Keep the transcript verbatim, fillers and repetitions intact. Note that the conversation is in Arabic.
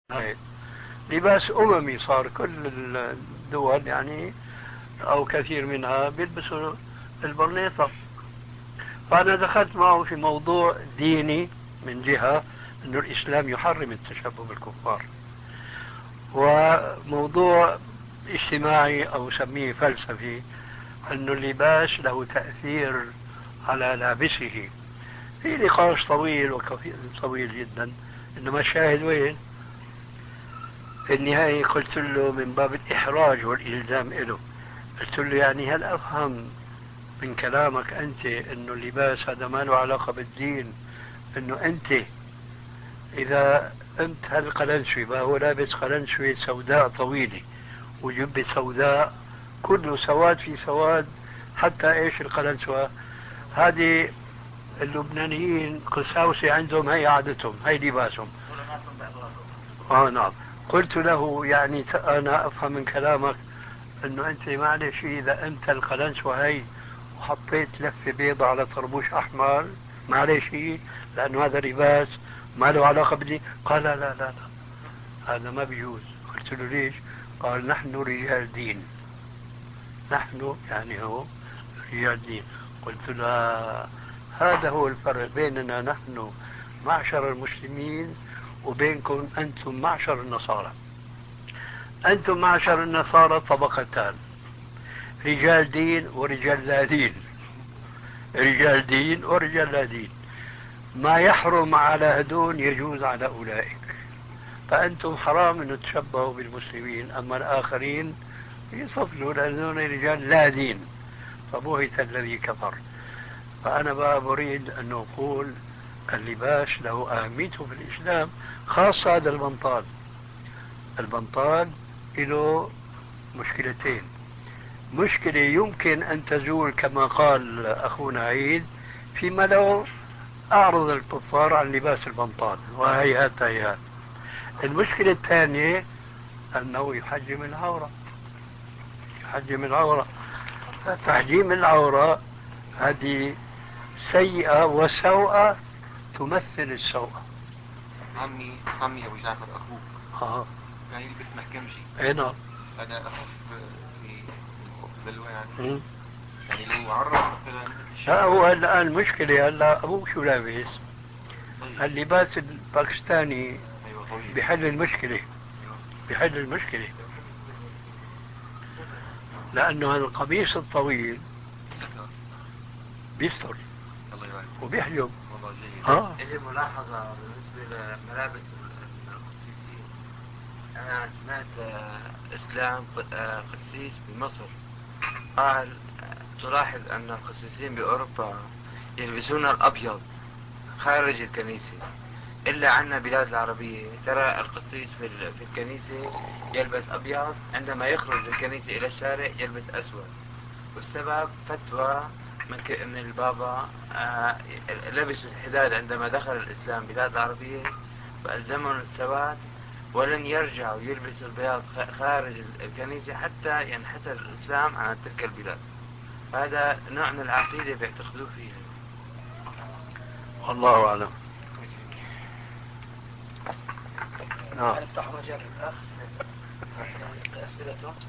لباس أممي صار، كل الدول يعني أو كثير منها بيلبسوا البرنيطة. فأنا دخلت معه في موضوع ديني من جهة أن الإسلام يحرم التشبه بالكفار، وموضوع اجتماعي أو سميه فلسفي أن اللباس له تأثير على لابسه. في نقاش طويل وكثير طويل جدا، إنما الشاهد وين؟ في النهاية قلت له من باب الإحراج والإلزام له، قلت له يعني هل أفهم من كلامك أنت أنه اللباس هذا ما له علاقة بالدين، أنه أنت إذا أنت هالقلنسوي ما هو لابس قلنسوي سوداء طويلة وجبة سوداء كله سواد في سواد، حتى إيش القلنسوة هذه اللبنانيين قساوسة عندهم، هي عادتهم، هي لباسهم. آه نعم. قلت له يعني أنا أفهم من كلامك أنه أنت معلش إذا أنت القلنسوة هي وحطيت لفة بيضة على طربوش أحمر معلش، لأنه هذا لباس ما له علاقة بدي. قال لا لا لا هذا ما بيجوز. قلت له ليش؟ قال نحن رجال دين، نحن يعني هو رجال دين. قلت له هذا هو الفرق بيننا نحن معشر المسلمين وبينكم أنتم معشر النصارى. أنتم معشر النصارى طبقتان، رجال دين ورجال لا دين، رجال دين ورجال لا دين. ما يحرم على هدون يجوز على أولئك، فأنتم حرام أن تشبهوا بالمسلمين، أما الآخرين يصفلوا لأنهم رجال لا دين، فبهت الذي كفر. فأنا بقى أريد أن أقول اللباس له أهميته في الإسلام، خاصة هذا البنطال. البنطال له مشكلتين، مشكلة يمكن أن تزول كما قال أخونا عيد فيما لو أعرض الكفار عن لباس البنطال، وهيهات هيهات. المشكلة الثانية أنه يحجم العورة، يحجم العورة. فتحجيم العورة هذه سيئة وسوءة تمثل السوءة. عمي عمي أبو جعفر أخوك اه يعني يلبس محكمشي. اي نعم. هذا أخف في البلوى يعني. يعني لو عرض مثلا. لا هو الآن المشكلة هلا أبوك شو لابس؟ اللباس الباكستاني بحل المشكلة، بحل المشكلة، لأنه هذا القميص الطويل بيستر وبيحجب. اه إلي ملاحظة بالنسبة لملابس القسيسين. أنا سمعت إسلام قسيس بمصر قال تلاحظ أن القسيسين بأوروبا يلبسون الأبيض خارج الكنيسة، إلا عنا بلاد العربية ترى القسيس في في الكنيسة يلبس أبيض، عندما يخرج الكنيسة إلى الشارع يلبس أسود. والسبب فتوى من, من البابا آه لبس الحداد عندما دخل الإسلام بلاد العربية فألزمهم السواد، ولن يرجعوا يلبسوا البياض خارج الكنيسة حتى ينحسر الإسلام عن تلك البلاد. هذا نوع من العقيدة بيعتقدوا فيها. والله أعلم. نفتح مجال الأخ أسئلته.